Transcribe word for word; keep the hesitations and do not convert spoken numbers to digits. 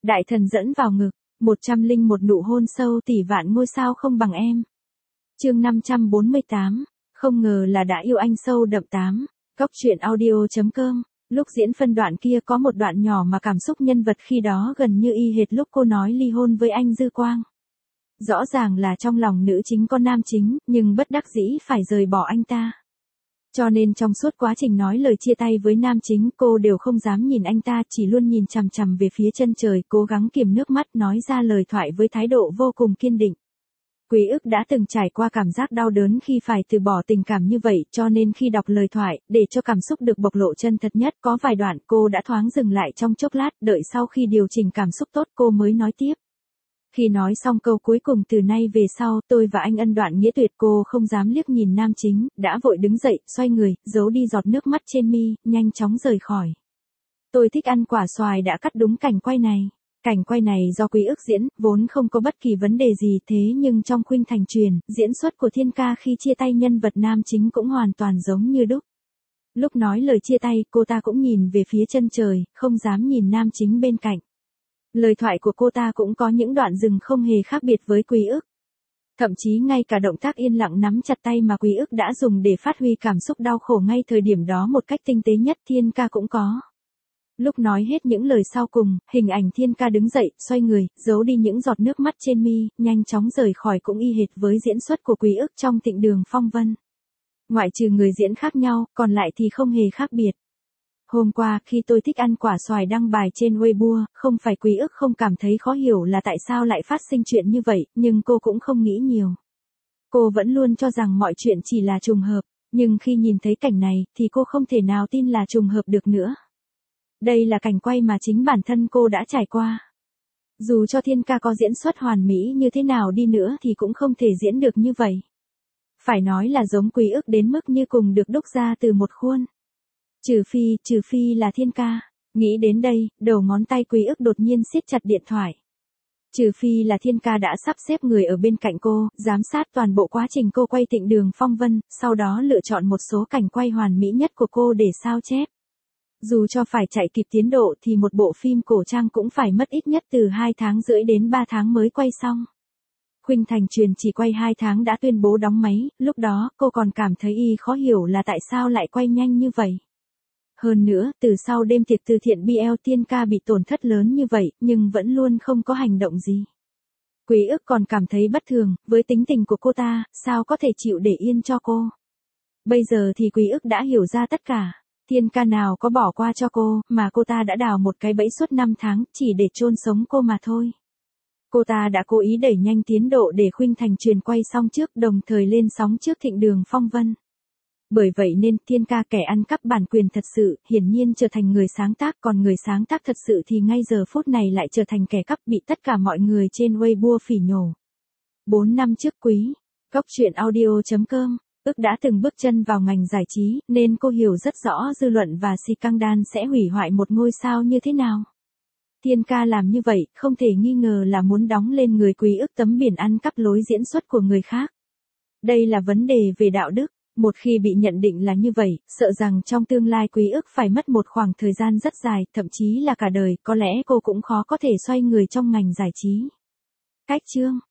Đại thần dẫn vào ngực, một trăm linh một nụ hôn sâu tỷ vạn ngôi sao không bằng em. Chương năm trăm bốn mươi tám, không ngờ là đã yêu anh sâu đậm tám. Cóc truyện audio.com. Lúc diễn phân đoạn kia có một đoạn nhỏ mà cảm xúc nhân vật khi đó gần như y hệt lúc cô nói ly hôn với anh Dư Quang. Rõ ràng là trong lòng nữ chính có nam chính, nhưng bất đắc dĩ phải rời bỏ anh ta. Cho nên trong suốt quá trình nói lời chia tay với nam chính, cô đều không dám nhìn anh ta, chỉ luôn nhìn chằm chằm về phía chân trời, cố gắng kiềm nước mắt nói ra lời thoại với thái độ vô cùng kiên định. Quý ức đã từng trải qua cảm giác đau đớn khi phải từ bỏ tình cảm như vậy, cho nên khi đọc lời thoại, để cho cảm xúc được bộc lộ chân thật nhất, có vài đoạn cô đã thoáng dừng lại trong chốc lát, đợi sau khi điều chỉnh cảm xúc tốt cô mới nói tiếp. Khi nói xong câu cuối cùng từ nay về sau, tôi và anh ân đoạn nghĩa tuyệt, cô không dám liếc nhìn nam chính, đã vội đứng dậy, xoay người, giấu đi giọt nước mắt trên mi, nhanh chóng rời khỏi. Tôi thích ăn quả xoài đã cắt đúng cảnh quay này. Cảnh quay này do Quý ức diễn, vốn không có bất kỳ vấn đề gì, thế nhưng trong khuynh thành truyền, diễn xuất của Thiên Ca khi chia tay nhân vật nam chính cũng hoàn toàn giống như đúc. Lúc nói lời chia tay, cô ta cũng nhìn về phía chân trời, không dám nhìn nam chính bên cạnh. Lời thoại của cô ta cũng có những đoạn dừng không hề khác biệt với Quý ức. Thậm chí ngay cả động tác yên lặng nắm chặt tay mà Quý ức đã dùng để phát huy cảm xúc đau khổ ngay thời điểm đó một cách tinh tế nhất, Thiên Ca cũng có. Lúc nói hết những lời sau cùng, hình ảnh Thiên Ca đứng dậy, xoay người, giấu đi những giọt nước mắt trên mi, nhanh chóng rời khỏi cũng y hệt với diễn xuất của Quý ức trong Tịnh Đường Phong Vân. Ngoại trừ người diễn khác nhau, còn lại thì không hề khác biệt. Hôm qua, khi tôi thích ăn quả xoài đăng bài trên Weibo, không phải Quý ức không cảm thấy khó hiểu là tại sao lại phát sinh chuyện như vậy, nhưng cô cũng không nghĩ nhiều. Cô vẫn luôn cho rằng mọi chuyện chỉ là trùng hợp, nhưng khi nhìn thấy cảnh này, thì cô không thể nào tin là trùng hợp được nữa. Đây là cảnh quay mà chính bản thân cô đã trải qua. Dù cho Thiên Ca có diễn xuất hoàn mỹ như thế nào đi nữa thì cũng không thể diễn được như vậy. Phải nói là giống Quý ức đến mức như cùng được đúc ra từ một khuôn. Trừ phi, trừ phi là Thiên Ca. Nghĩ đến đây, đầu ngón tay Quý ức đột nhiên siết chặt điện thoại. Trừ phi là Thiên Ca đã sắp xếp người ở bên cạnh cô, giám sát toàn bộ quá trình cô quay Tịnh Đường Phong Vân, sau đó lựa chọn một số cảnh quay hoàn mỹ nhất của cô để sao chép. Dù cho phải chạy kịp tiến độ thì một bộ phim cổ trang cũng phải mất ít nhất từ hai tháng rưỡi đến ba tháng mới quay xong. Khuynh Thành Truyền chỉ quay hai tháng đã tuyên bố đóng máy, lúc đó cô còn cảm thấy y khó hiểu là tại sao lại quay nhanh như vậy. Hơn nữa, từ sau đêm tiệc từ thiện bê lờ Thiên Ca bị tổn thất lớn như vậy, nhưng vẫn luôn không có hành động gì. Quý ức còn cảm thấy bất thường, với tính tình của cô ta, sao có thể chịu để yên cho cô. Bây giờ thì Quý ức đã hiểu ra tất cả. Thiên Ca nào có bỏ qua cho cô, mà cô ta đã đào một cái bẫy suốt năm tháng, chỉ để chôn sống cô mà thôi. Cô ta đã cố ý đẩy nhanh tiến độ để Khuynh Thành Truyền quay xong trước, đồng thời lên sóng trước Tịnh Đường Phong Vân. Bởi vậy nên, Thiên Ca kẻ ăn cắp bản quyền thật sự, hiển nhiên trở thành người sáng tác, còn người sáng tác thật sự thì ngay giờ phút này lại trở thành kẻ cắp bị tất cả mọi người trên Weibo phỉ nhổ. bốn năm trước Quý, Cóc truyện audio.com. Ức đã từng bước chân vào ngành giải trí, nên cô hiểu rất rõ dư luận và scandal sẽ hủy hoại một ngôi sao như thế nào. Thiên Ca làm như vậy, không thể nghi ngờ là muốn đóng lên người Quý ức tấm biển ăn cắp lối diễn xuất của người khác. Đây là vấn đề về đạo đức, một khi bị nhận định là như vậy, sợ rằng trong tương lai Quý ức phải mất một khoảng thời gian rất dài, thậm chí là cả đời, có lẽ cô cũng khó có thể xoay người trong ngành giải trí. Cách chương